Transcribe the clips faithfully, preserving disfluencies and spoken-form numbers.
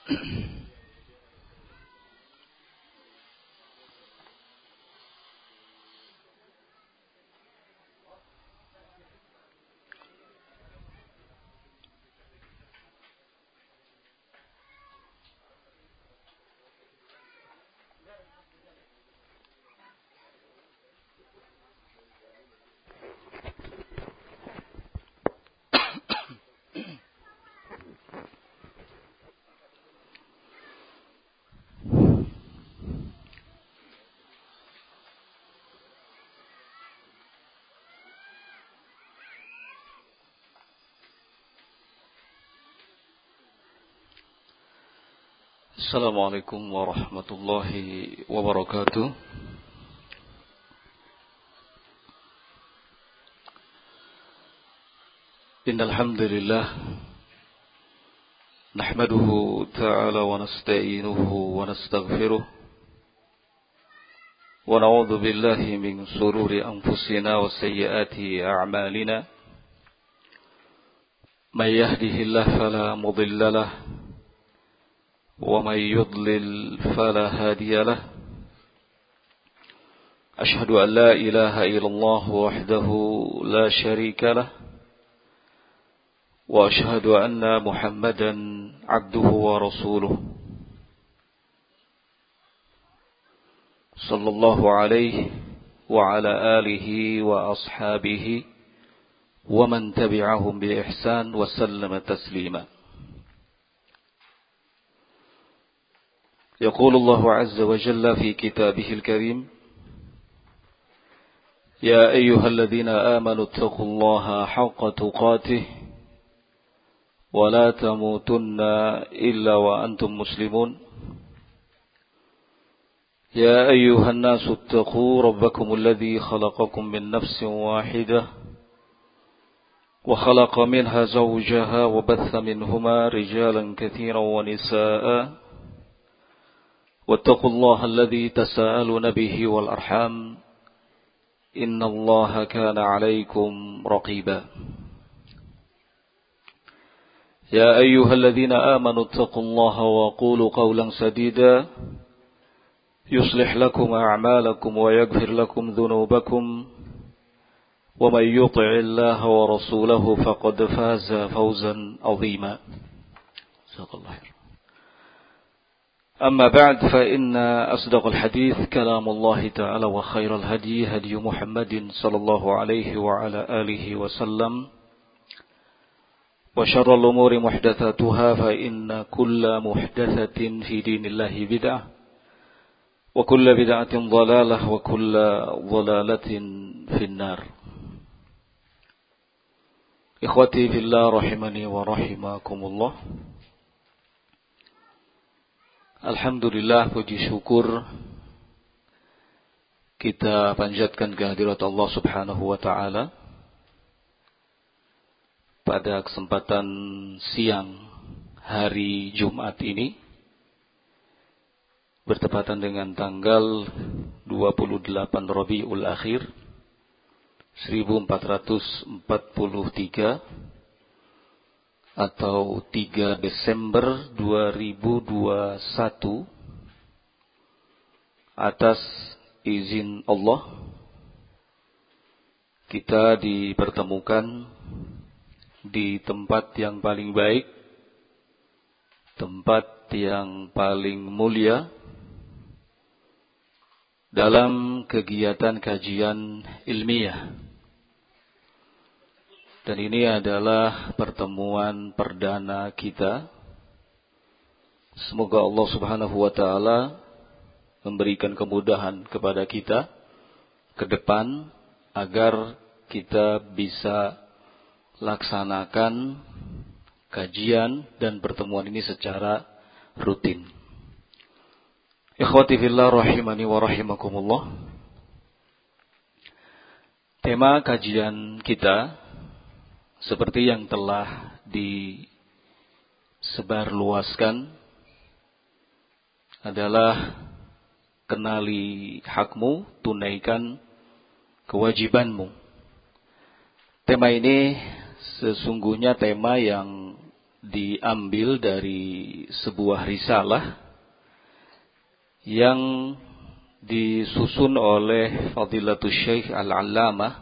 Assalamualaikum warahmatullahi wabarakatuh. Innal hamdalillah nahmaduhu ta'ala wa nasta'inuhu wa nastaghfiruh wa na'udzu billahi min shururi anfusina wa sayyiati a'malina. May yahdihillahu fala mudilla lahu ومن يضلل فلا هادي له أشهد أن لا إله إلا الله وحده لا شريك له وأشهد أن محمدا عبده ورسوله صلى الله عليه وعلى آله وأصحابه ومن تبعهم بإحسان وسلم تسليما. يقول الله عز وجل في كتابه الكريم يا أيها الذين آمنوا اتقوا الله حق تقاته ولا تموتن إلا وأنتم مسلمون يا أيها الناس اتقوا ربكم الذي خلقكم من نفس واحدة وخلق منها زوجها وبث منهما رجالا كثيرا ونساء واتقوا الله الذي تساءلون به والأرحام إن الله كان عليكم رقيبا يا أيها الذين آمنوا اتقوا الله وقولوا قولا سديدا يصلح لكم أعمالكم ويغفر لكم ذنوبكم ومن يطع الله ورسوله فقد فاز فوزا عظيما. جزاك الله خير. أما بعد فإن أصدق الحديث كلام الله تعالى وخير الهدي هدي محمد صلى الله عليه وعلى آله وسلم وشر الأمور محدثاتها فإن كل محدثة في دين الله بدعة وكل بدعة ضلالة وكل ضلالة في النار. إخوتي في الله رحمني ورحمكم الله. Alhamdulillah, puji syukur kita panjatkan kehadirat Allah Subhanahu wa ta'ala pada kesempatan siang hari Jumat ini bertepatan dengan tanggal dua puluh delapan Rabiul Akhir seribu empat ratus empat puluh tiga atau tiga Desember dua ribu dua puluh satu atas izin Allah kita dipertemukan di tempat yang paling baik, tempat yang paling mulia dalam kegiatan kajian ilmiah. Dan ini adalah pertemuan perdana kita. Semoga Allah Subhanahu wa ta'ala memberikan kemudahan kepada kita ke depan agar kita bisa laksanakan kajian dan pertemuan ini secara rutin. Ikhwati fillah rahimani wa rahimakumullah. Tema kajian kita seperti yang telah disebarluaskan adalah kenali hakmu, tunaikan kewajibanmu. Tema ini sesungguhnya tema yang diambil dari sebuah risalah yang disusun oleh Fadilatul Syekh Al-Allamah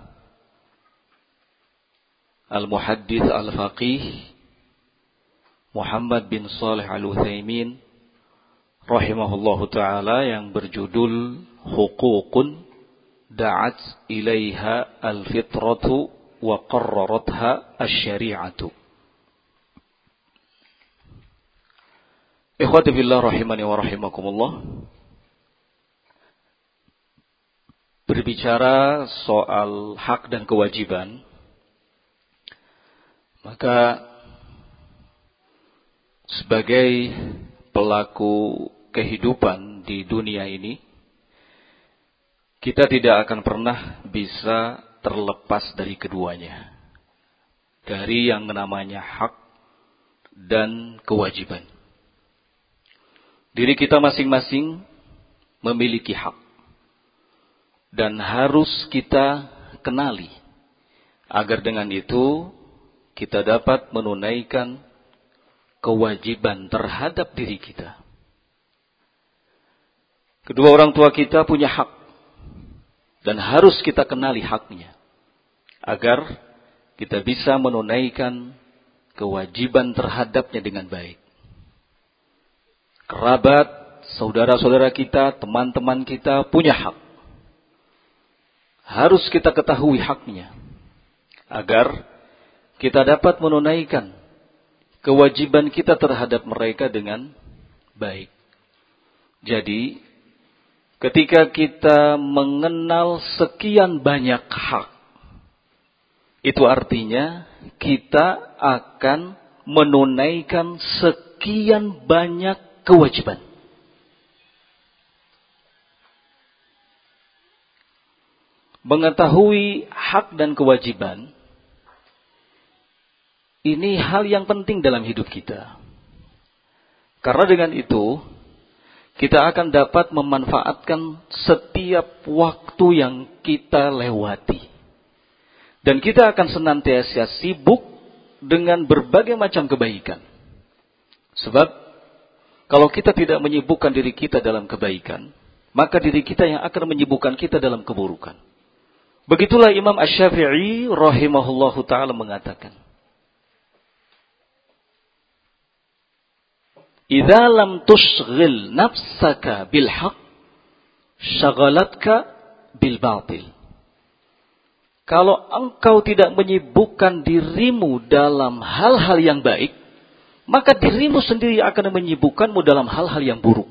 Al-Muhaddits Al-Faqih Muhammad bin Shalih Al-Utsaimin rahimahullahu ta'ala, yang berjudul Huququn Da'at Ilaiha Al-Fitratu wa Qarraratha Asy-Syari'atu. Ikhwati fillah rahimani wa rahimakumullah. Berbicara soal hak dan kewajiban, maka sebagai pelaku kehidupan di dunia ini, kita tidak akan pernah bisa terlepas dari keduanya, dari yang namanya hak dan kewajiban. Diri kita masing-masing memiliki hak dan harus kita kenali, agar dengan itu kita dapat menunaikan kewajiban terhadap diri kita. Kedua orang tua kita punya hak dan harus kita kenali haknya, agar kita bisa menunaikan kewajiban terhadapnya dengan baik. Kerabat, saudara-saudara kita, teman-teman kita punya hak. Harus kita ketahui haknya, agar kita dapat menunaikan kewajiban kita terhadap mereka dengan baik. Jadi, ketika kita mengenal sekian banyak hak, itu artinya kita akan menunaikan sekian banyak kewajiban. Mengetahui hak dan kewajiban, ini hal yang penting dalam hidup kita. Karena dengan itu, kita akan dapat memanfaatkan setiap waktu yang kita lewati. Dan kita akan senantiasa sibuk dengan berbagai macam kebaikan. Sebab, kalau kita tidak menyibukkan diri kita dalam kebaikan, maka diri kita yang akan menyibukkan kita dalam keburukan. Begitulah Imam Asy-Syafi'i rahimahullahu ta'ala mengatakan, idza lam tushghil nafsaka bil haqq syagalatka bil batil. Kalau engkau tidak menyibukkan dirimu dalam hal-hal yang baik, maka dirimu sendiri akan menyibukkanmu dalam hal-hal yang buruk.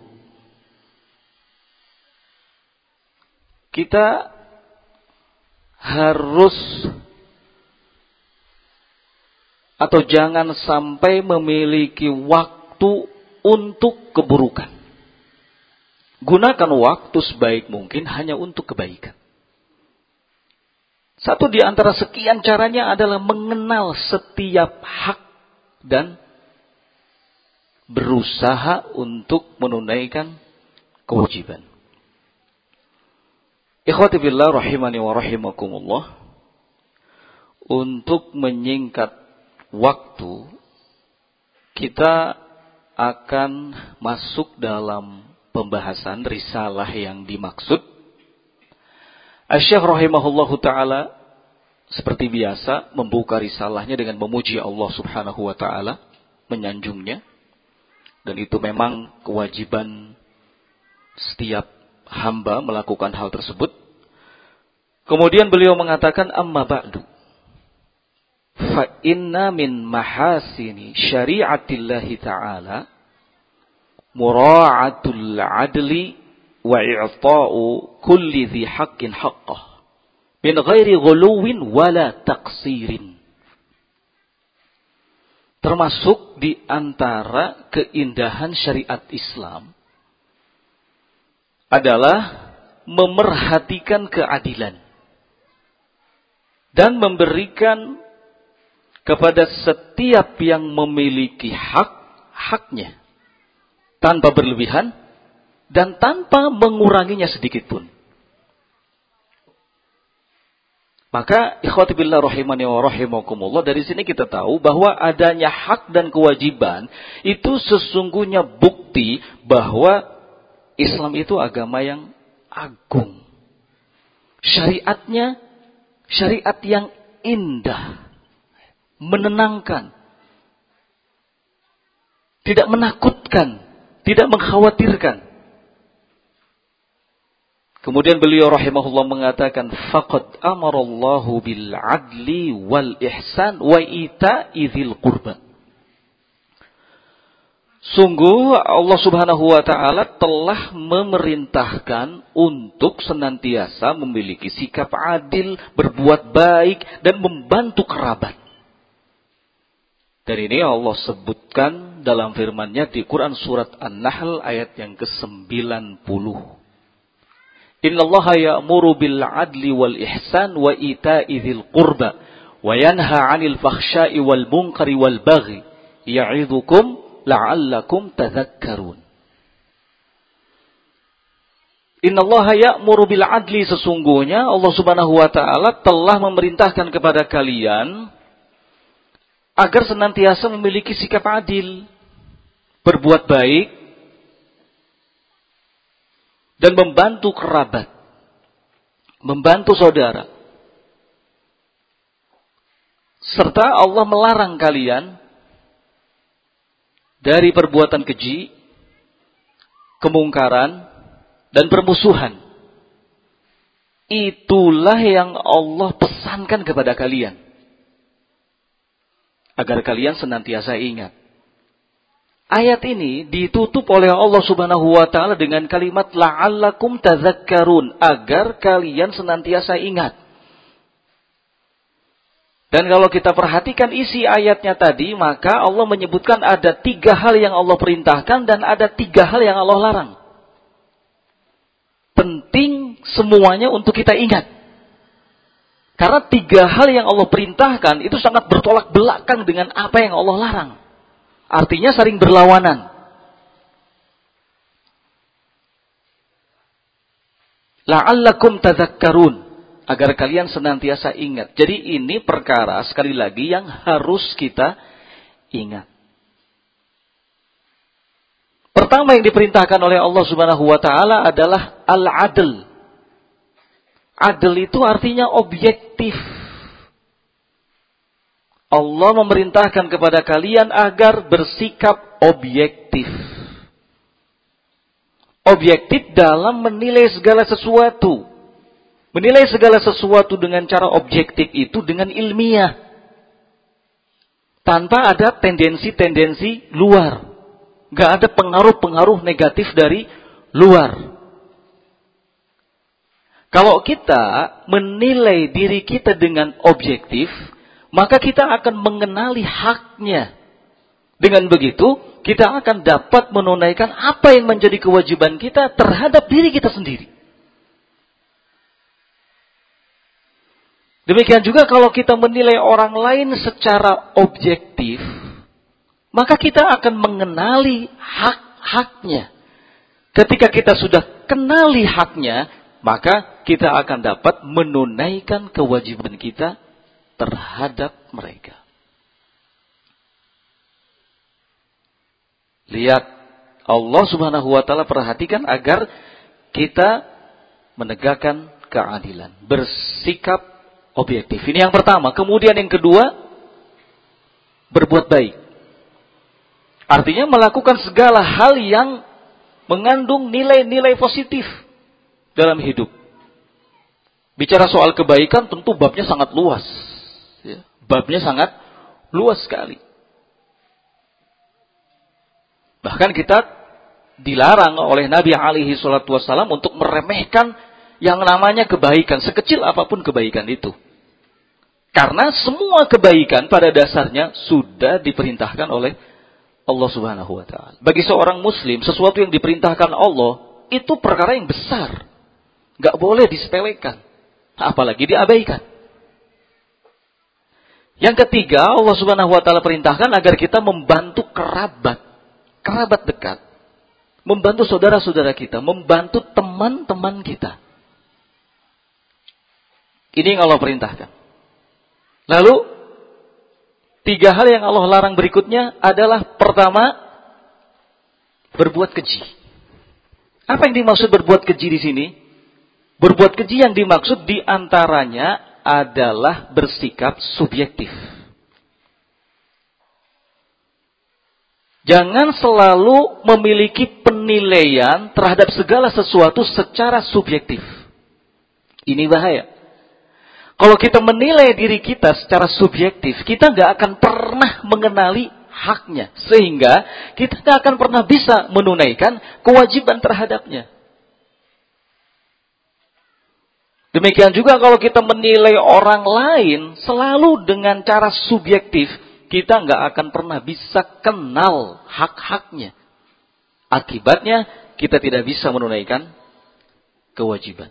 Kita harus atau jangan sampai memiliki waktu untuk keburukan. Gunakan waktu sebaik mungkin hanya untuk kebaikan. Satu di antara sekian caranya adalah mengenal setiap hak dan berusaha untuk menunaikan kewajiban. Ikhwati billah rahimani wa rahimakumullah. Untuk menyingkat waktu, kita akan masuk dalam pembahasan risalah yang dimaksud. Asy-Syaikh rahimahullahu ta'ala seperti biasa membuka risalahnya dengan memuji Allah subhanahu wa ta'ala, menyanjungnya. Dan itu memang kewajiban setiap hamba melakukan hal tersebut. Kemudian beliau mengatakan, amma ba'du, fa inna min mahasini syari'atillahi ta'ala mura'atul adli wa i'ta'u kulli dhi haqqin haqqah min ghairi ghuluwin wala taqsirin. Termasuk di antara keindahan syariat Islam adalah memerhatikan keadilan dan memberikan kepada setiap yang memiliki hak, haknya tanpa berlebihan dan tanpa menguranginya sedikit pun. Maka ikhwati billah rahimani wa rahimakumullah, dari sini kita tahu bahwa adanya hak dan kewajiban itu sesungguhnya bukti bahwa Islam itu agama yang agung. Syariatnya syariat yang indah, menenangkan, tidak menakutkan, tidak mengkhawatirkan. Kemudian beliau rahimahullah mengatakan, faqad amarallahu bil adli wal ihsan wa ita'i dzil qurba. Sungguh Allah Subhanahu wa taala telah memerintahkan untuk senantiasa memiliki sikap adil, berbuat baik dan membantu kerabat. Dan ini Allah sebutkan dalam firman-Nya di Quran surat An-Nahl ayat yang ke sembilan puluh. Innallaha ya'muru bil adli wal ihsan wa ita'i dzil qurba wa yanha 'anil fakhsya'i wal munkari wal baghi ya'idzukum la'allakum tadhakkarun. Innallaha ya'muru bil adli, sesungguhnya Allah Subhanahu wa taala telah memerintahkan kepada kalian agar senantiasa memiliki sikap adil, berbuat baik, dan membantu kerabat, membantu saudara. Serta Allah melarang kalian dari perbuatan keji, kemungkaran, dan permusuhan. Itulah yang Allah pesankan kepada kalian, agar kalian senantiasa ingat. Ayat ini ditutup oleh Allah Subhanahu wa taala dengan kalimat la'allakum tadhakkarun, agar kalian senantiasa ingat. Dan kalau kita perhatikan isi ayatnya tadi, maka Allah menyebutkan ada tiga hal yang Allah perintahkan dan ada tiga hal yang Allah larang. Penting semuanya untuk kita ingat. Karena tiga hal yang Allah perintahkan itu sangat bertolak belakang dengan apa yang Allah larang. Artinya saling berlawanan. La'allakum tadhakkarun, agar kalian senantiasa ingat. Jadi ini perkara sekali lagi yang harus kita ingat. Pertama yang diperintahkan oleh Allah Subhanahu wa taala adalah al-adl. Adl itu artinya objektif. Allah memerintahkan kepada kalian agar bersikap objektif. Objektif dalam menilai segala sesuatu. Menilai segala sesuatu dengan cara objektif itu dengan ilmiah. Tanpa ada tendensi-tendensi luar. Gak ada pengaruh-pengaruh negatif dari luar. Kalau kita menilai diri kita dengan objektif, maka kita akan mengenali haknya. Dengan begitu, kita akan dapat menunaikan apa yang menjadi kewajiban kita terhadap diri kita sendiri. Demikian juga kalau kita menilai orang lain secara objektif, maka kita akan mengenali hak-haknya. Ketika kita sudah kenali haknya, maka kita akan dapat menunaikan kewajiban kita terhadap mereka. Lihat, Allah Subhanahu wa taala perhatikan agar kita menegakkan keadilan, bersikap objektif. Ini yang pertama. Kemudian yang kedua, berbuat baik. Artinya melakukan segala hal yang mengandung nilai-nilai positif dalam hidup. Bicara soal kebaikan tentu babnya sangat luas. Ya, babnya sangat luas sekali. Bahkan kita dilarang oleh Nabi alaihi salatu wassalam untuk meremehkan yang namanya kebaikan, sekecil apapun kebaikan itu. Karena semua kebaikan pada dasarnya sudah diperintahkan oleh Allah Subhanahu wa taala. Bagi seorang muslim, sesuatu yang diperintahkan Allah itu perkara yang besar. Enggak boleh disepelekan, apalagi diabaikan. Yang ketiga, Allah Subhanahu wa taala perintahkan agar kita membantu kerabat, kerabat dekat. Membantu saudara-saudara kita, membantu teman-teman kita. Ini yang Allah perintahkan. Lalu, tiga hal yang Allah larang berikutnya adalah pertama, berbuat keji. Apa yang dimaksud berbuat keji di sini? Berbuat keji yang dimaksud diantaranya adalah bersikap subjektif. Jangan selalu memiliki penilaian terhadap segala sesuatu secara subjektif. Ini bahaya. Kalau kita menilai diri kita secara subjektif, kita nggak akan pernah mengenali haknya. Sehingga kita nggak akan pernah bisa menunaikan kewajiban terhadapnya. Demikian juga kalau kita menilai orang lain selalu dengan cara subjektif, kita nggak akan pernah bisa kenal hak-haknya. Akibatnya, kita tidak bisa menunaikan kewajiban.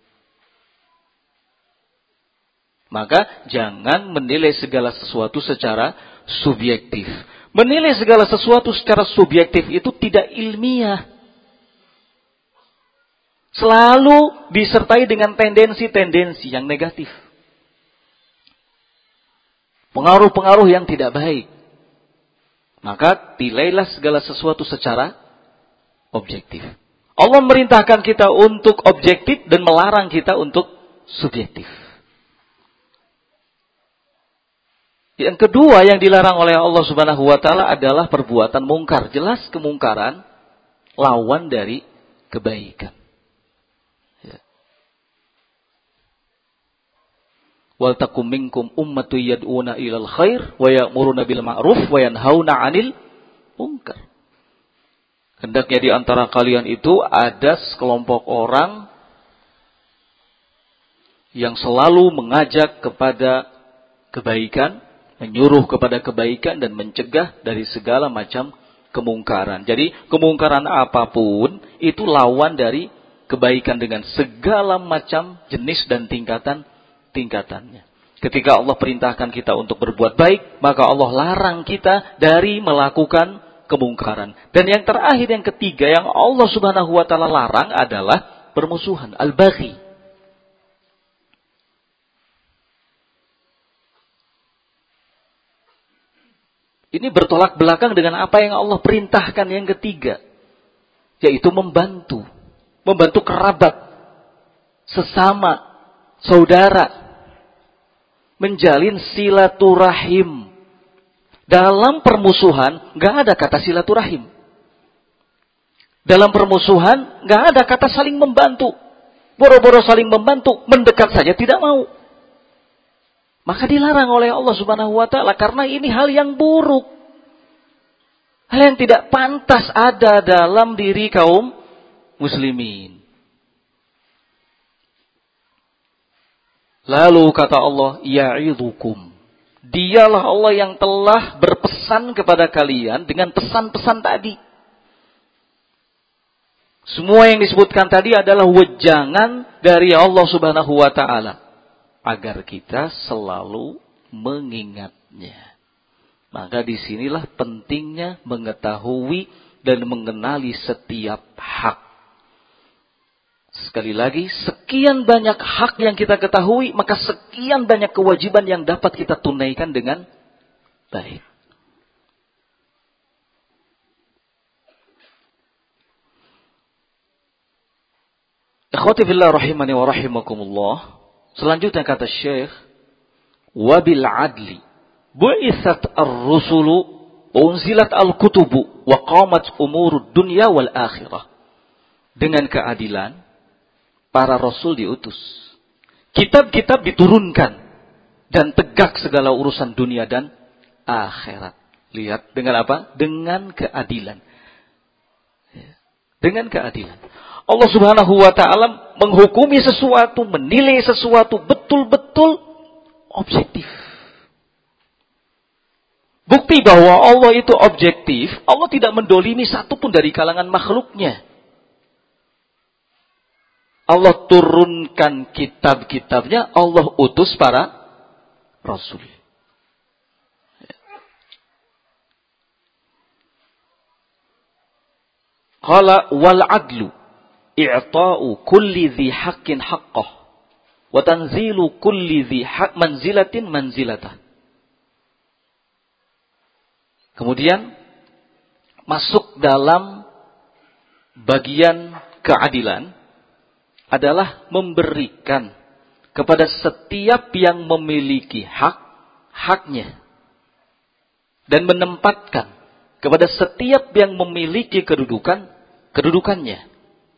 Maka, jangan menilai segala sesuatu secara subjektif. Menilai segala sesuatu secara subjektif itu tidak ilmiah. Selalu disertai dengan tendensi-tendensi yang negatif. Pengaruh-pengaruh yang tidak baik. Maka nilailah segala sesuatu secara objektif. Allah merintahkan kita untuk objektif dan melarang kita untuk subjektif. Yang kedua yang dilarang oleh Allah Subhanahu wa taala adalah perbuatan mungkar. Jelas kemungkaran lawan dari kebaikan. Wal takum minkum ummatun yad'una ilal khair wa ya'muruna bil ma'ruf wa yanhauna 'anil munkar. Hendaknya di antara kalian itu ada sekelompok orang yang selalu mengajak kepada kebaikan, menyuruh kepada kebaikan dan mencegah dari segala macam kemungkaran. Jadi kemungkaran apapun itu lawan dari kebaikan dengan segala macam jenis dan tingkatan tingkatannya. Ketika Allah perintahkan kita untuk berbuat baik, maka Allah larang kita dari melakukan kemungkaran. Dan yang terakhir, yang ketiga, yang Allah Subhanahu wa taala larang adalah permusuhan, al-baghi. Ini bertolak belakang dengan apa yang Allah perintahkan yang ketiga, yaitu membantu, membantu kerabat, sesama, saudara, menjalin silaturahim. Dalam permusuhan nggak ada kata silaturahim. Dalam permusuhan nggak ada kata saling membantu. Boro-boro saling membantu, mendekat saja tidak mau. Maka dilarang oleh Allah Subhanahu wa taala karena ini hal yang buruk. Hal yang tidak pantas ada dalam diri kaum muslimin. Lalu kata Allah, ya'idhukum. Dialah Allah yang telah berpesan kepada kalian dengan pesan-pesan tadi. Semua yang disebutkan tadi adalah wejangan dari Allah Subhanahu wa taala agar kita selalu mengingatnya. Maka disinilah pentingnya mengetahui dan mengenali setiap hak. Sekali lagi, sekian banyak hak yang kita ketahui, maka sekian banyak kewajiban yang dapat kita tunaikan dengan baik. Ikhwati fillah rahimani wa rahimakumullah. Selanjutnya kata Syekh, wabil adli bu'itsat ar-rusulu wa unzilat al-kutubu wa qamat umurud dunya wal akhirah. Dengan keadilan para rasul diutus. Kitab-kitab diturunkan. Dan tegak segala urusan dunia dan akhirat. Lihat, dengan apa? Dengan keadilan. Dengan keadilan. Allah Subhanahu wa ta'ala menghukumi sesuatu, menilai sesuatu betul-betul objektif. Bukti bahwa Allah itu objektif, Allah tidak mendolimi satupun dari kalangan makhluknya. Allah turunkan kitab-kitabnya, Allah utus para rasul. Qala wal adlu i'ta'u kulli dhi haqqin haqqah. wa tanzilu kulli dhi haq manzilatin manzilatah. Kemudian masuk dalam bagian keadilan adalah memberikan kepada setiap yang memiliki hak, haknya. Dan menempatkan kepada setiap yang memiliki kedudukan, kedudukannya.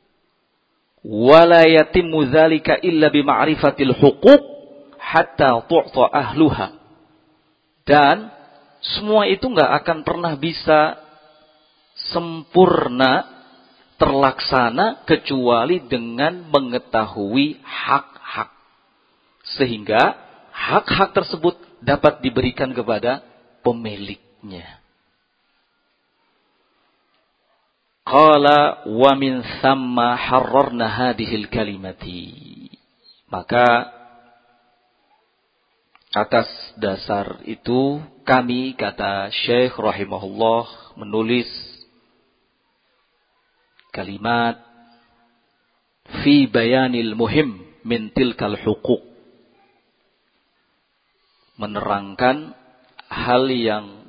Wala yatimmu dzalika illa bima'rifatil huquq hatta tu'ta ahluha. Dan semua itu enggak akan pernah bisa sempurna terlaksana kecuali dengan mengetahui hak-hak. Sehingga hak-hak tersebut dapat diberikan kepada pemiliknya. Qala wa min thamma harrarna hadhil kalimati. Maka atas dasar itu kami, kata Syekh rahimahullah, menulis kalimat fi bayanil muhim min tilkal huquq, menerangkan hal yang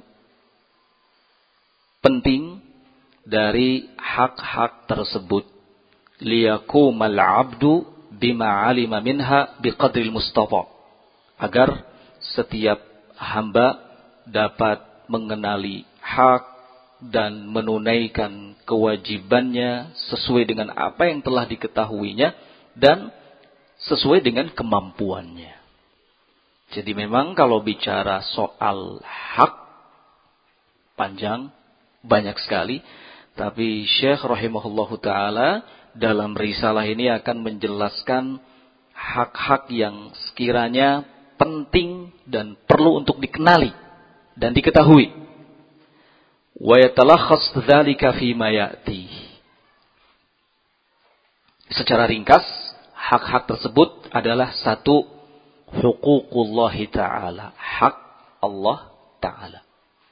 penting dari hak-hak tersebut. Liyakumal abdu bima alima minha biqadril mustafa. Agar setiap hamba dapat mengenali hak dan menunaikan kewajibannya sesuai dengan apa yang telah diketahuinya dan sesuai dengan kemampuannya. Jadi memang kalau bicara soal hak panjang, banyak sekali. Tapi Syekh rahimahullahu ta'ala dalam risalah ini akan menjelaskan hak-hak yang sekiranya penting dan perlu untuk dikenali dan diketahui. Wa yatalakhas dzalika fi ma ya'ti. Secara ringkas, hak-hak tersebut adalah satu, huququllahi ta'ala, hak Allah ta'ala.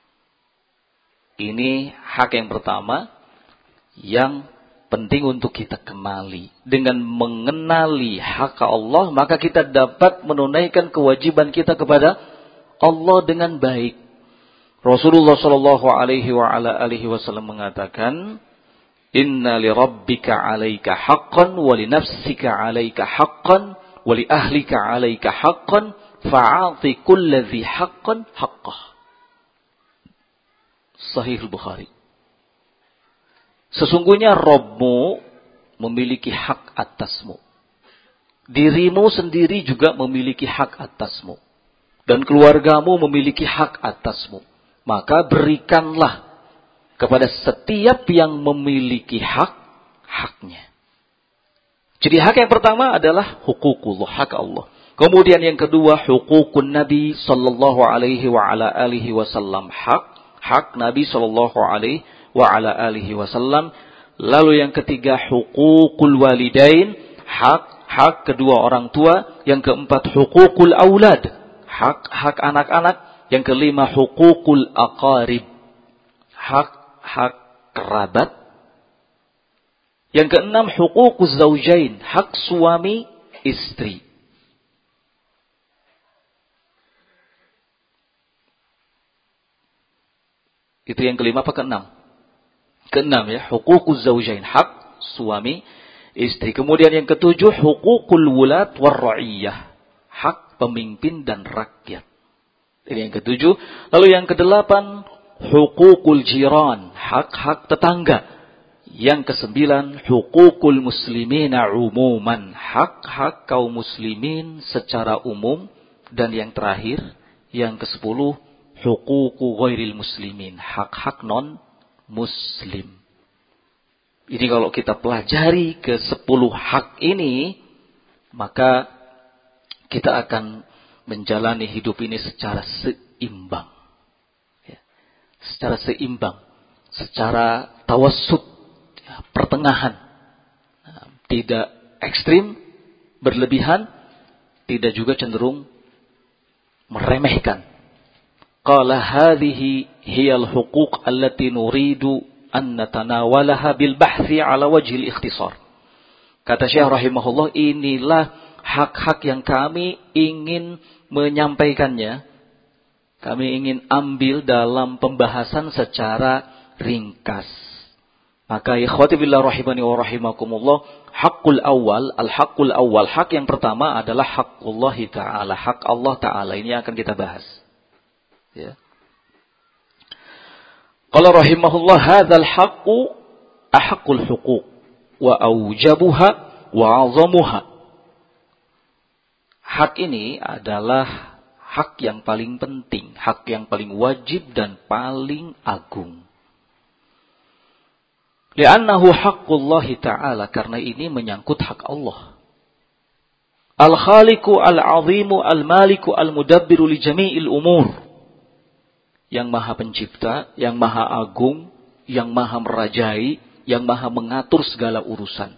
Ini hak yang pertama yang penting untuk kita kenali. Dengan mengenali hak Allah, maka kita dapat menunaikan kewajiban kita kepada Allah dengan baik. Rasulullah sallallahu alaihi wa ala alihi wasallam mengatakan, "Inna li rabbika 'alaika haqqan wa li nafsika 'alaika haqqan wa li ahlika 'alaika haqqan fa'ati kulli dzi haqqan haqqah." Sahih Bukhari. Sesungguhnya Rabbmu memiliki hak atasmu. Dirimu sendiri juga memiliki hak atasmu. Dan keluargamu memiliki hak atasmu. Maka berikanlah kepada setiap yang memiliki hak, haknya. Jadi hak yang pertama adalah huququllah, hak Allah. Kemudian yang kedua, huququn Nabi sallallahu alaihi wa ala alihi wasallam, hak, hak Nabi sallallahu alaihi wa ala alihi wasallam. Lalu yang ketiga, huququl walidain, hak, hak kedua orang tua. Yang keempat, huququl aulad, hak, hak anak-anak. Yang kelima, huququl aqarib, hak, hak kerabat. Yang keenam, huququz zaujain, hak suami istri. Itu yang kelima apa keenam? Keenam ya, huququz zaujain, hak suami istri. Kemudian yang ketujuh, huququl wulat war ra'iyah, hak pemimpin dan rakyat. Ini yang ketujuh. Lalu yang kedelapan, huququl jiran, hak-hak tetangga. Yang kesembilan, huququl muslimina umuman, hak-hak kaum muslimin secara umum. Dan yang terakhir, yang kesepuluh, huququ ghairil muslimin, hak-hak non muslim. Ini kalau kita pelajari ke sepuluh hak ini, maka kita akan menjalani hidup ini secara seimbang. Ya. Secara seimbang. Secara tawassut. Ya, pertengahan. Nah, tidak ekstrim, berlebihan. Tidak juga cenderung meremehkan. Qala hadhihi hiyal huquq allati nuridu an natanawalaha bil bahthi ala wajhil ikhtisar. Kata Syekh rahimahullah, inilah hak-hak yang kami ingin menyampaikannya, kami ingin ambil dalam pembahasan secara ringkas. Maka ikhwati billah rahimani wa rahimakumullah, hakul awal, al-hakul awal, hak yang pertama adalah hakullahi ta'ala, hak Allah Ta'ala. Ini akan kita bahas. Ya. Qala rahimahullah, hadzal haqqu ahaqqul huquq wa aujabuha wa azamuha. Hak ini adalah hak yang paling penting, hak yang paling wajib dan paling agung. Li'annahu haqqullahi ta'ala, karena ini menyangkut hak Allah. Al-Khaliqu al-Azimu al-Maliku al-Mudabbiru li jami'il umur. Yang Maha Pencipta, yang Maha Agung, yang Maha Merajai, yang Maha mengatur segala urusan.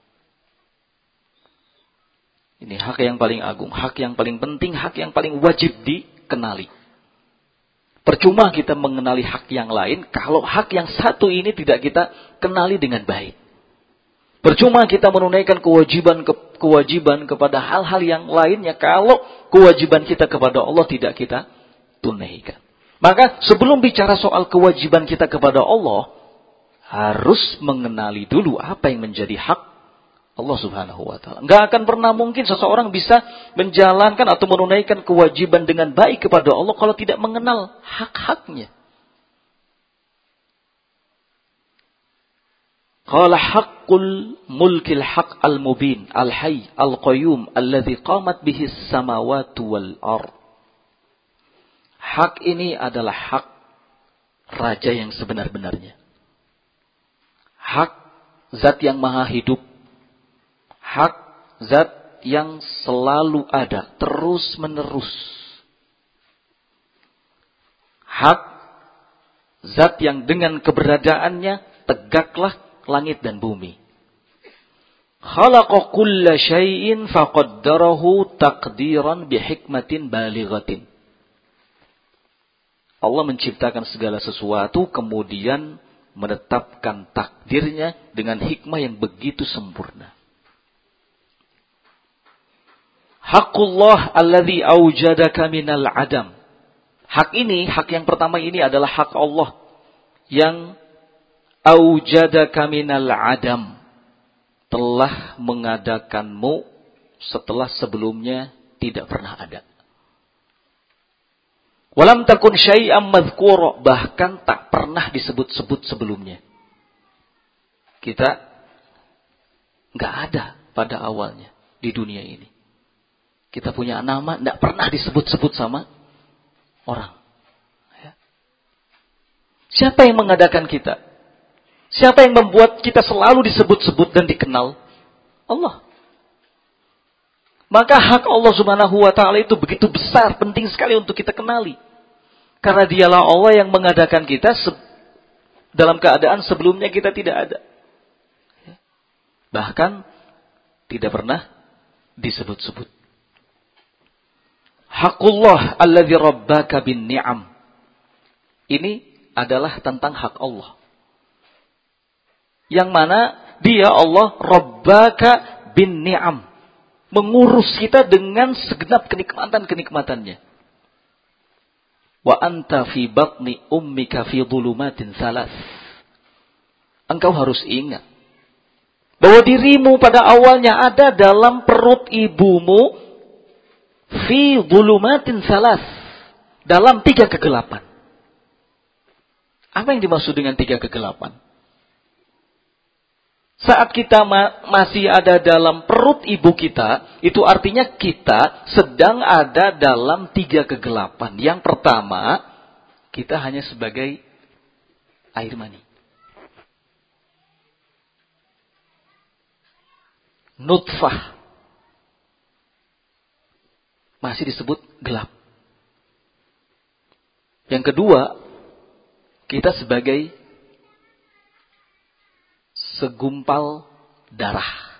Ini hak yang paling agung, hak yang paling penting, hak yang paling wajib dikenali. Percuma kita mengenali hak yang lain kalau hak yang satu ini tidak kita kenali dengan baik. Percuma kita menunaikan kewajiban ke, kewajiban kepada hal-hal yang lainnya kalau kewajiban kita kepada Allah tidak kita tunaikan. Maka sebelum bicara soal kewajiban kita kepada Allah, harus mengenali dulu apa yang menjadi hak Allah Subhanahu wa ta'ala. Enggak akan pernah mungkin seseorang bisa menjalankan atau menunaikan kewajiban dengan baik kepada Allah kalau tidak mengenal hak-haknya. Qala haqqul mulkil haq al-mubin al-hayy al-qayyum alladhi qamat bihi as-samawati wal ard. Hak ini adalah hak raja yang sebenar-benarnya. Hak zat yang maha hidup. Hak zat yang selalu ada, terus menerus. Hak zat yang dengan keberadaannya tegaklah langit dan bumi. Khalaqa kulla syai'in faqaddarahu taqdiran bihikmatin balighatin. Allah menciptakan segala sesuatu kemudian menetapkan takdirnya dengan hikmah yang begitu sempurna. Haqqullah alladhi awjadaka minal adam. Hak ini, hak yang pertama ini adalah hak Allah yang awjadaka minal adam. Telah mengadakanmu setelah sebelumnya tidak pernah ada. Walam takun syai'am madhkura, bahkan tak pernah disebut-sebut sebelumnya. Kita enggak ada pada awalnya di dunia ini. Kita punya nama, tidak pernah disebut-sebut sama orang. Ya. Siapa yang mengadakan kita? Siapa yang membuat kita selalu disebut-sebut dan dikenal? Allah. Maka hak Allah Subhanahu wa ta'ala itu begitu besar, penting sekali untuk kita kenali. Karena dialah Allah yang mengadakan kita se- dalam keadaan sebelumnya kita tidak ada. Ya. Bahkan tidak pernah disebut-sebut. Haqqullah alladzi rabbaka bin ni'am. Ini adalah tentang hak Allah. Yang mana dia Allah rabbaka bin ni'am. Mengurus kita dengan segenap kenikmatan-kenikmatannya. Wa anta fi batni ummika fi dhulumatin salas. Engkau harus ingat bahwa dirimu pada awalnya ada dalam perut ibumu fi dhulumatin salas, dalam tiga kegelapan. Apa yang dimaksud dengan tiga kegelapan? Saat kita ma- masih ada dalam perut ibu kita, itu artinya kita sedang ada dalam tiga kegelapan. Yang pertama, kita hanya sebagai air mani. Nutfah. Masih disebut gelap. Yang kedua, kita sebagai segumpal darah.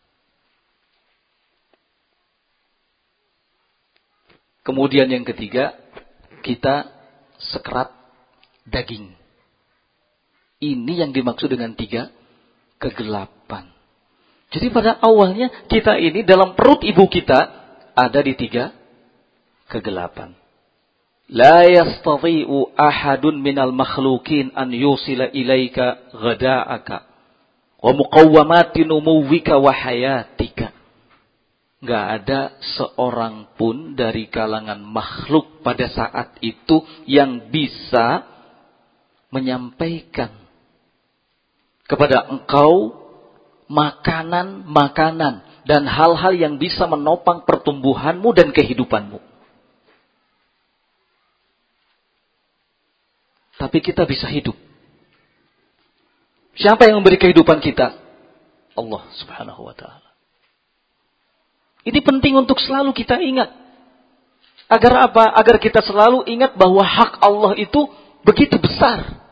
Kemudian yang ketiga, kita sekerat daging. Ini yang dimaksud dengan tiga kegelapan. Jadi pada awalnya kita ini dalam perut ibu kita ada di tiga kegelapan. La yastati'u ahadun minal makhlukin an yusila ilaika ghada'aka wa muqawwamati numuwika wa hayatika. Gak ada seorang pun dari kalangan makhluk pada saat itu yang bisa menyampaikan kepada engkau makanan-makanan dan hal-hal yang bisa menopang pertumbuhanmu dan kehidupanmu. Tapi kita bisa hidup. Siapa yang memberi kehidupan kita? Allah Subhanahu wa ta'ala. Ini penting untuk selalu kita ingat. Agar apa? Agar kita selalu ingat bahwa hak Allah itu begitu besar.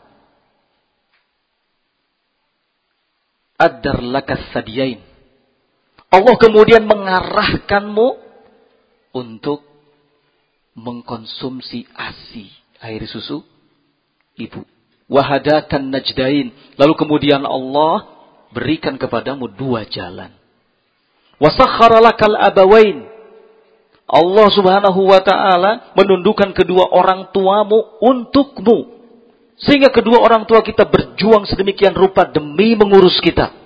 Ad-dar lakas sadiyain. Allah kemudian mengarahkanmu untuk mengkonsumsi ASI, air susu ibu. Wahadakan najdain. Lalu kemudian Allah berikan kepadamu dua jalan. Wasakhkhara lakal abawain. Allah Subhanahu wa ta'ala menundukkan kedua orang tuamu untukmu. Sehingga kedua orang tua kita berjuang sedemikian rupa demi mengurus kita.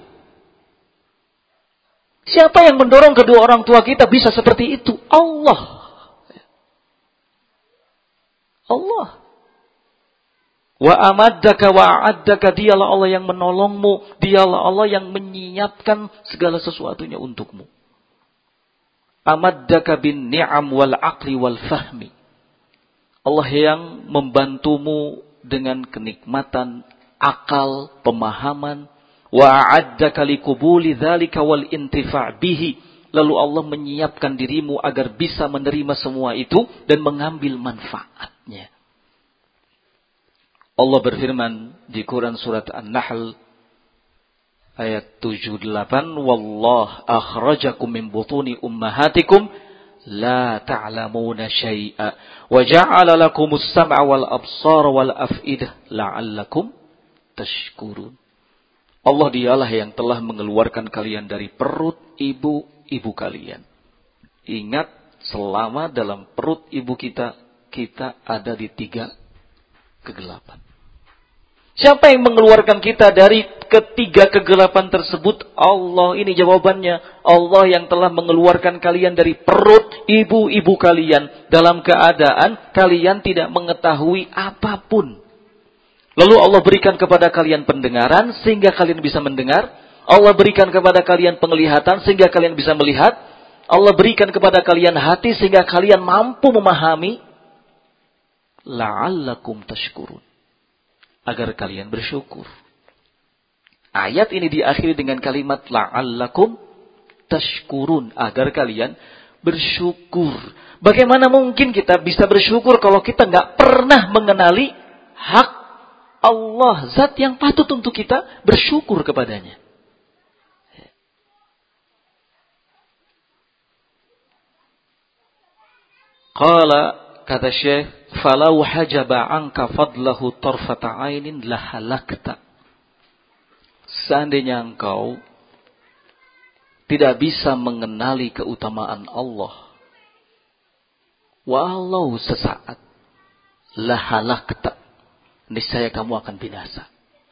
Siapa yang mendorong kedua orang tua kita bisa seperti itu? Allah. Allah. Wa amaddaka wa a'addaka, dialah Allah yang menolongmu, dialah Allah yang menyiapkan segala sesuatunya untukmu. Amaddaka bin ni'am wal aqli wal fahmi. Allah yang membantumu dengan kenikmatan, akal, pemahaman. Wa a'addaka liqubuli dzalika wal intifa' bihi. Lalu Allah menyiapkan dirimu agar bisa menerima semua itu dan mengambil manfaatnya. Allah berfirman di Quran surat An-Nahl ayat tujuh puluh delapan, "Wallah akhrajakum min butuni ummahatikum la ta'lamuna syai'a wa ja'ala lakumus sam'a wal absara wal af'idah la'allakum tashkurun." Allah dialah yang telah mengeluarkan kalian dari perut ibu-ibu kalian. Ingat, selama dalam perut ibu kita, kita ada di tiga kegelapan. Siapa yang mengeluarkan kita dari ketiga kegelapan tersebut? Allah. Ini jawabannya. Allah yang telah mengeluarkan kalian dari perut ibu-ibu kalian dalam keadaan kalian tidak mengetahui apapun. Lalu Allah berikan kepada kalian pendengaran sehingga kalian bisa mendengar. Allah berikan kepada kalian penglihatan sehingga kalian bisa melihat. Allah berikan kepada kalian hati sehingga kalian mampu memahami. La'allakum tashkurun. Agar kalian bersyukur. Ayat ini diakhiri dengan kalimat la'allakum tashkurun. Agar kalian bersyukur. Bagaimana mungkin kita bisa bersyukur kalau kita nggak pernah mengenali hak Allah. Zat yang patut untuk kita bersyukur kepadanya. Qala, kata Syekh, falau hajaba anka fadlahu tarfata ainin lahalakta. Seandainya engkau tidak bisa mengenali keutamaan Allah, walau sesaat, lahalakta, niscaya kamu akan binasa.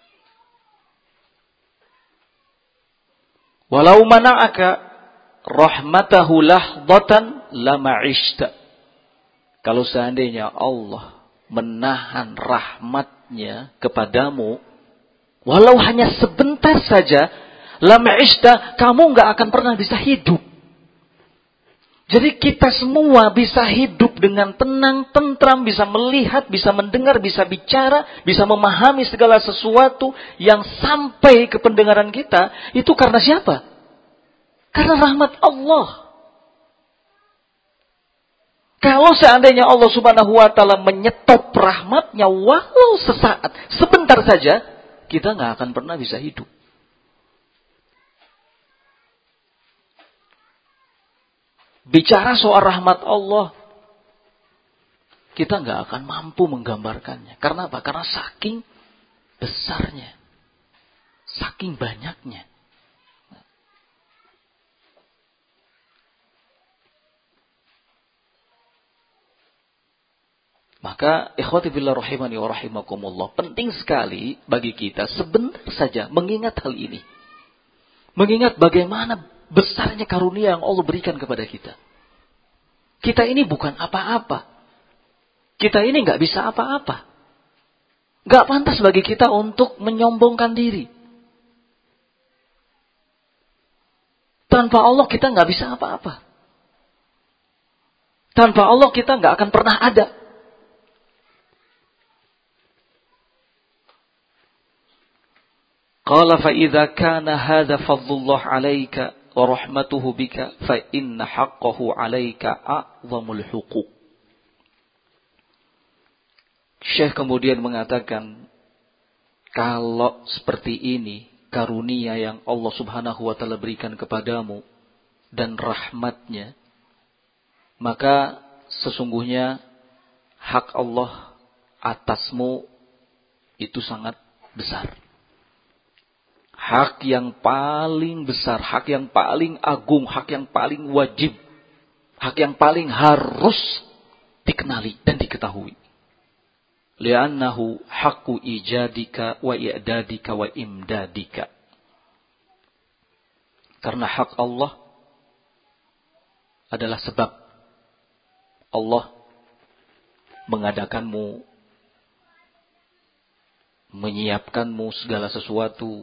Walau mana'aka rahmatahu lahdatan lama'ishta. Kalau seandainya Allah menahan rahmatnya kepadamu, walau hanya sebentar saja, lama'ishta, kamu nggak akan pernah bisa hidup. Jadi kita semua bisa hidup dengan tenang, tentram, bisa melihat, bisa mendengar, bisa bicara, bisa memahami segala sesuatu yang sampai ke pendengaran kita. Itu karena siapa? Karena rahmat Allah. Kalau seandainya Allah Subhanahu wa ta'ala menyetop rahmatnya walau sesaat, sebentar saja, kita nggak akan pernah bisa hidup. Bicara soal rahmat Allah, kita nggak akan mampu menggambarkannya. Karena apa? Karena saking besarnya, saking banyaknya. Maka ikhwati fillah rahimani wa rahimakumullah, penting sekali bagi kita sebentar saja mengingat hal ini. Mengingat bagaimana besarnya karunia yang Allah berikan kepada kita. Kita ini bukan apa-apa. Kita ini nggak bisa apa-apa. Nggak pantas bagi kita untuk menyombongkan diri. Tanpa Allah kita nggak bisa apa-apa. Tanpa Allah kita nggak akan pernah ada. Qala fa idza kana hadza fadlullah 'alaika wa rahmatuhu bika fa inna haqqahu 'alaika a'zamul huquq. Syekh kemudian mengatakan, kalau seperti ini karunia yang Allah Subhanahu wa taala berikan kepadamu dan rahmatnya, maka sesungguhnya hak Allah atasmu itu sangat besar. Hak yang paling besar, hak yang paling agung, hak yang paling wajib, hak yang paling harus dikenali dan diketahui. Li'annahu haqqu ijadika wa i'dadika wa imdadika. Karena hak Allah adalah sebab Allah mengadakanmu, menyiapkanmu segala sesuatu,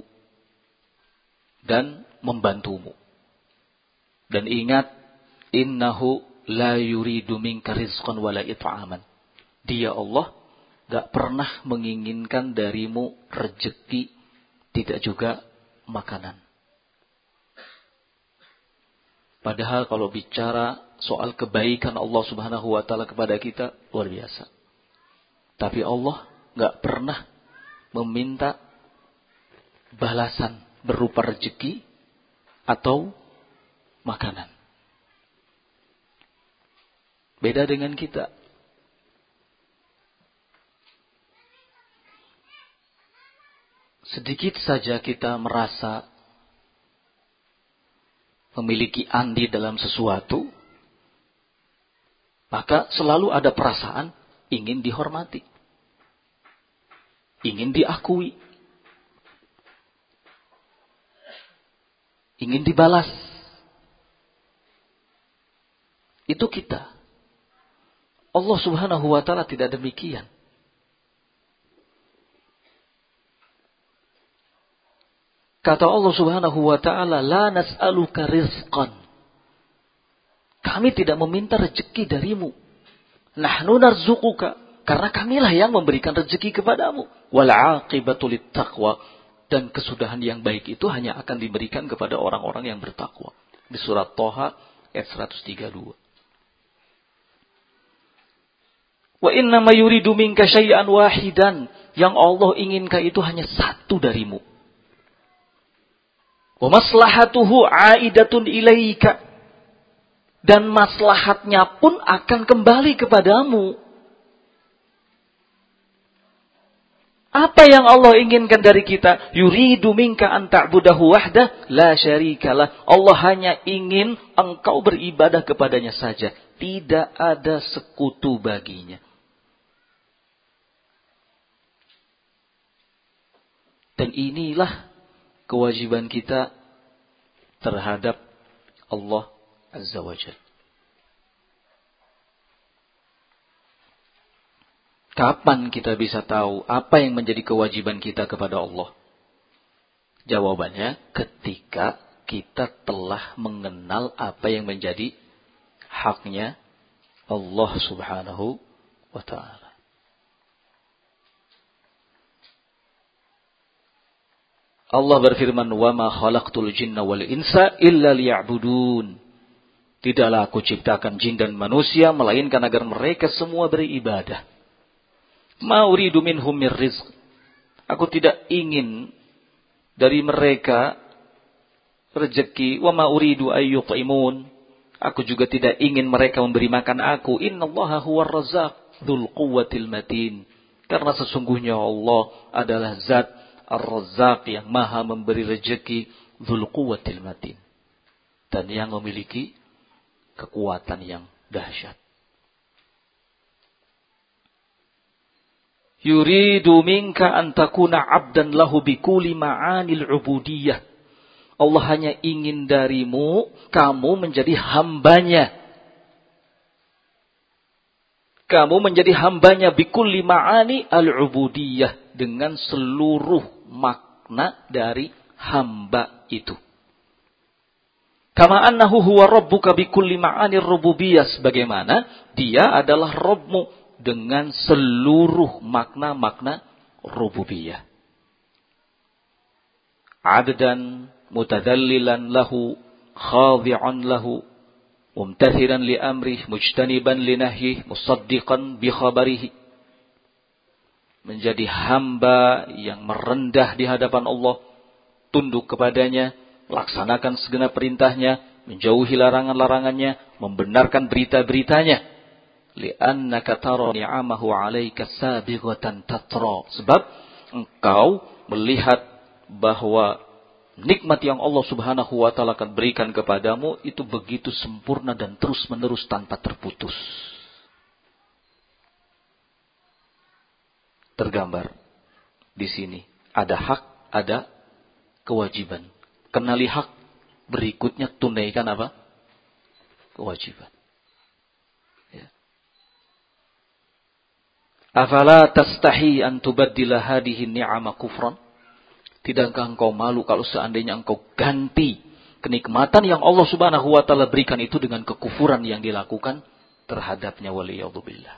dan membantumu. Dan ingat, innahu la yuridu minka rizqan wala it'aman. Dia Allah gak pernah menginginkan darimu rezeki, tidak juga makanan. Padahal kalau bicara soal kebaikan Allah Subhanahu wa taala kepada kita, luar biasa. Tapi Allah gak pernah meminta balasan berupa rezeki atau makanan. Beda dengan kita. Sedikit saja kita merasa memiliki andil dalam sesuatu, maka selalu ada perasaan ingin dihormati, ingin diakui, ingin dibalas. Itu kita. Allah Subhanahu wa taala tidak demikian. Kata Allah Subhanahu wa taala, "La nas'aluka rizqan." Kami tidak meminta rezeki darimu. Nahnu narzuquka, karena kamilah yang memberikan rezeki kepadamu. Wal 'aqibatu littaqwa, dan kesudahan yang baik itu hanya akan diberikan kepada orang-orang yang bertakwa. Di surat Thaha ayat seratus tiga puluh dua. Wa inna ma yuridu minka syai'an wahidan, yang Allah inginkan itu hanya satu darimu. Wa maslahatuhu aidatun ilaika, dan maslahatnya pun akan kembali kepadamu. Apa yang Allah inginkan dari kita? Yuridu minka an ta'budahu wahdah la syarikalah. Allah hanya ingin engkau beribadah kepadanya saja, tidak ada sekutu baginya. Dan inilah kewajiban kita terhadap Allah Azza wa Jalla. Kapan kita bisa tahu apa yang menjadi kewajiban kita kepada Allah? Jawabannya ketika kita telah mengenal apa yang menjadi haknya Allah Subhanahu wa ta'ala. Allah berfirman, "Wa ma khalaqtul jinna wal insa illa liya'budun." Tidaklah aku ciptakan jin dan manusia melainkan agar mereka semua beribadah. Ma uridu minhum mir rizq. Aku tidak ingin dari mereka rezeki. Wa ma uridu ayyut'imun. Aku juga tidak ingin mereka memberi makan aku. Innallaha huwar razzaq dzul quwwatil matin. Karena sesungguhnya Allah adalah zat Ar-Razzaq yang maha memberi rezeki, dzul quwwatil matin, dan yang memiliki kekuatan yang dahsyat. Yuridu minka an takuna 'abdan lahu bikulli ma'anil 'ubudiyah. Allah hanya ingin darimu kamu menjadi hambanya. Kamu menjadi hambanya bikulli ma'ani al-'ubudiyah, dengan seluruh makna dari hamba itu. Kama annahu huwa rabbuka bikulli ma'ani rububiyah, sebagaimana dia adalah Rabbmu dengan seluruh makna-makna rububiyah. Addan mutadallilan lahu, khadi'an lahu, mumtathilan li amrih, mujtaniban li nahyih, musaddiqan bi khabarihi. Menjadi hamba yang merendah di hadapan Allah, tunduk kepadanya, laksanakan segenap perintahnya, menjauhi larangan-larangannya, membenarkan berita-beritanya. Li'annaka tara ni'amahu 'alaika sabighatan tatra. Sebab engkau melihat bahwa nikmat yang Allah Subhanahu wa taala akan berikan kepadamu itu begitu sempurna dan terus-menerus tanpa terputus. Tergambar di sini ada hak, ada kewajiban. Kenali hak, berikutnya tunaikan apa? Kewajiban. Ya. Afala tastahi an tubaddila hadhihi ni'ama kufran? Tidakkah engkau malu kalau seandainya engkau ganti kenikmatan yang Allah Subhanahu wa taala berikan itu dengan kekufuran yang dilakukan terhadapnya, waliyadzubillah.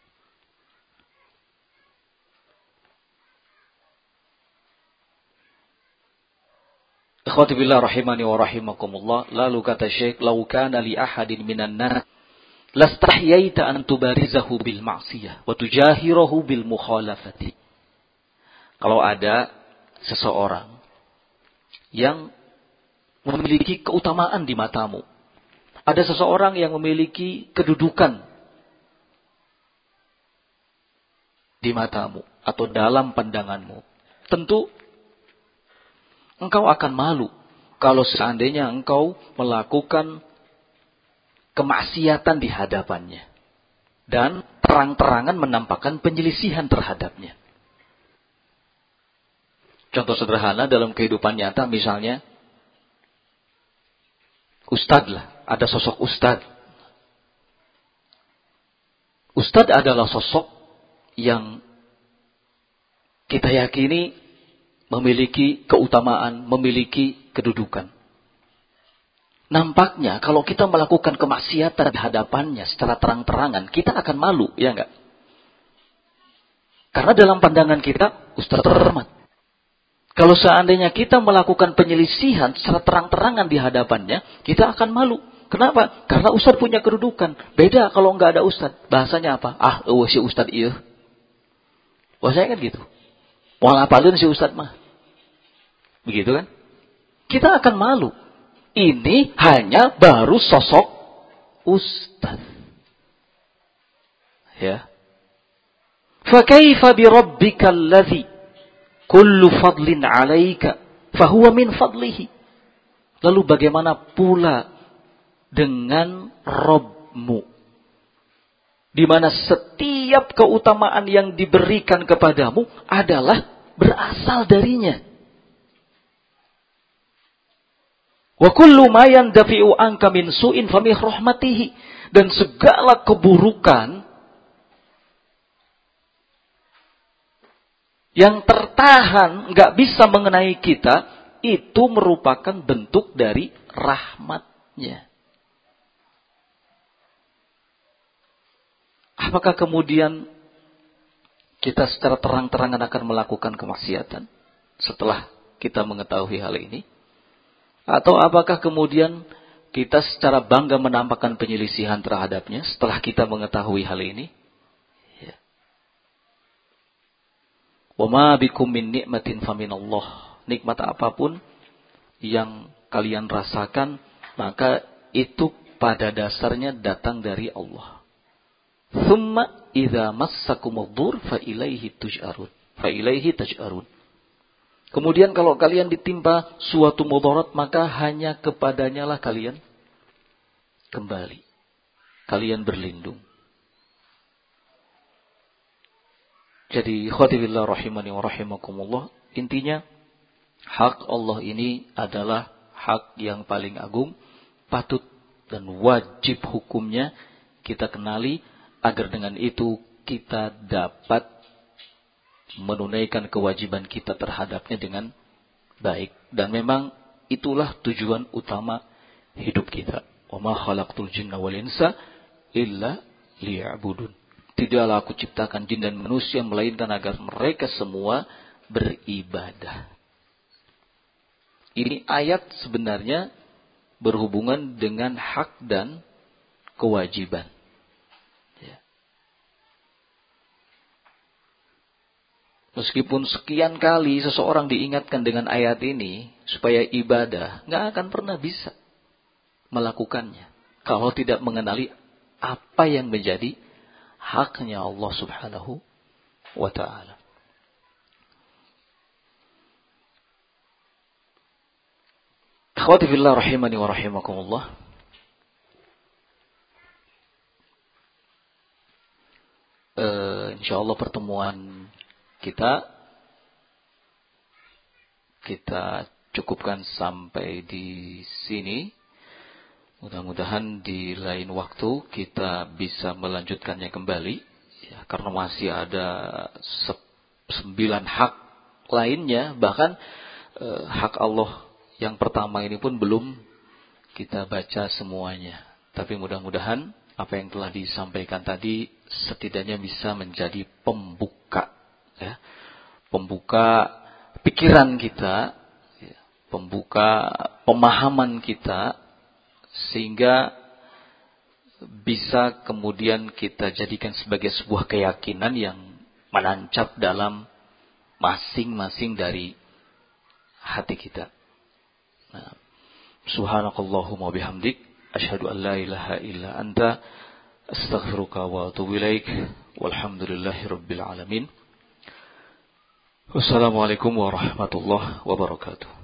Ikhwati billah rahimani wa rahimakumullah. Lalu kata Syekh, "Lau kana li ahadin minan nas lastahyaita an tubarizahu bil ma'siyah wa tujahirahu bil mukhalafati." Kalau ada seseorang yang memiliki keutamaan di matamu, ada seseorang yang memiliki kedudukan di matamu atau dalam pandanganmu, tentu engkau akan malu kalau seandainya engkau melakukan kemaksiatan di hadapannya dan terang-terangan menampakkan penyelisihan terhadapnya. Contoh sederhana dalam kehidupan nyata, misalnya ustadz lah, ada sosok ustadz. Ustadz adalah sosok yang kita yakini memiliki keutamaan, memiliki kedudukan. Nampaknya kalau kita melakukan kemaksiatan di hadapannya secara terang-terangan, kita akan malu, ya enggak? Karena dalam pandangan kita, ustadz terhormat. Kalau seandainya kita melakukan penyelisihan secara terang-terangan di hadapannya, kita akan malu. Kenapa? Karena ustadz punya kedudukan. Beda kalau enggak ada ustadz. Bahasanya apa? Ah, oh, si ustadz iya. Bahasanya kan gitu. Mau ngapalin si ustadz mah. Begitu kan? Kita akan malu. Ini hanya baru sosok ustadz. Ya. Fa kaifa bi rabbikal ladzi kullu fadlin 'alaika fahuwa min fadlihi. Lalu bagaimana pula dengan Rabbmu, di mana setiap keutamaan yang diberikan kepadamu adalah berasal darinya. Wa kullu ma yandafi'u anka min su'in fa min rahmatihi, dan segala keburukan yang tertahan, nggak bisa mengenai kita, itu merupakan bentuk dari rahmatnya. Apakah kemudian kita secara terang-terangan akan melakukan kemaksiatan setelah kita mengetahui hal ini? Atau apakah kemudian kita secara bangga menampakkan penyelisihan terhadapnya setelah kita mengetahui hal ini? Wa ma bikum min ni'matin faminallah. Nikmat apapun yang kalian rasakan, maka itu pada dasarnya datang dari Allah. Thumma idza massakumudh-dhur fa ilaihi tuj'arun. Fa ilaihi taj'arun. Kemudian kalau kalian ditimpa suatu mudarat, maka hanya kepadanya lah kalian kembali. Kalian berlindung. Jadi khatibillah rahimani wa rahimakumullah, intinya hak Allah ini adalah hak yang paling agung, patut dan wajib hukumnya kita kenali, agar dengan itu kita dapat menunaikan kewajiban kita terhadapnya dengan baik. Dan memang itulah tujuan utama hidup kita. Wa ma khalaqtul jinna wal insa illa liya'budun. Tidaklah aku ciptakan jin dan manusia melainkan agar mereka semua beribadah. Ini ayat sebenarnya berhubungan dengan hak dan kewajiban. Ya. Meskipun sekian kali seseorang diingatkan dengan ayat ini supaya ibadah, nggak akan pernah bisa melakukannya kalau tidak mengenali apa yang menjadi haknya Allah Subhanahu wa ta'ala. Akhwati fillah rahimani wa rahimakumullah. Uh, insyaallah pertemuan kita kita cukupkan sampai di sini. Mudah-mudahan di lain waktu kita bisa melanjutkannya kembali, ya, karena masih ada sembilan hak lainnya, bahkan uh, hak Allah yang pertama ini pun belum kita baca semuanya. Tapi mudah-mudahan apa yang telah disampaikan tadi setidaknya bisa menjadi pembuka, ya, pembuka pikiran kita, ya, pembuka pemahaman kita, sehingga bisa kemudian kita jadikan sebagai sebuah keyakinan yang menancap dalam masing-masing dari hati kita. Nah, subhanakallahumma bihamdik asyhadu an la ilaha illa anta astaghfiruka wa atubu ilaik walhamdulillahi rabbil alamin. Wassalamualaikum warahmatullahi wabarakatuh.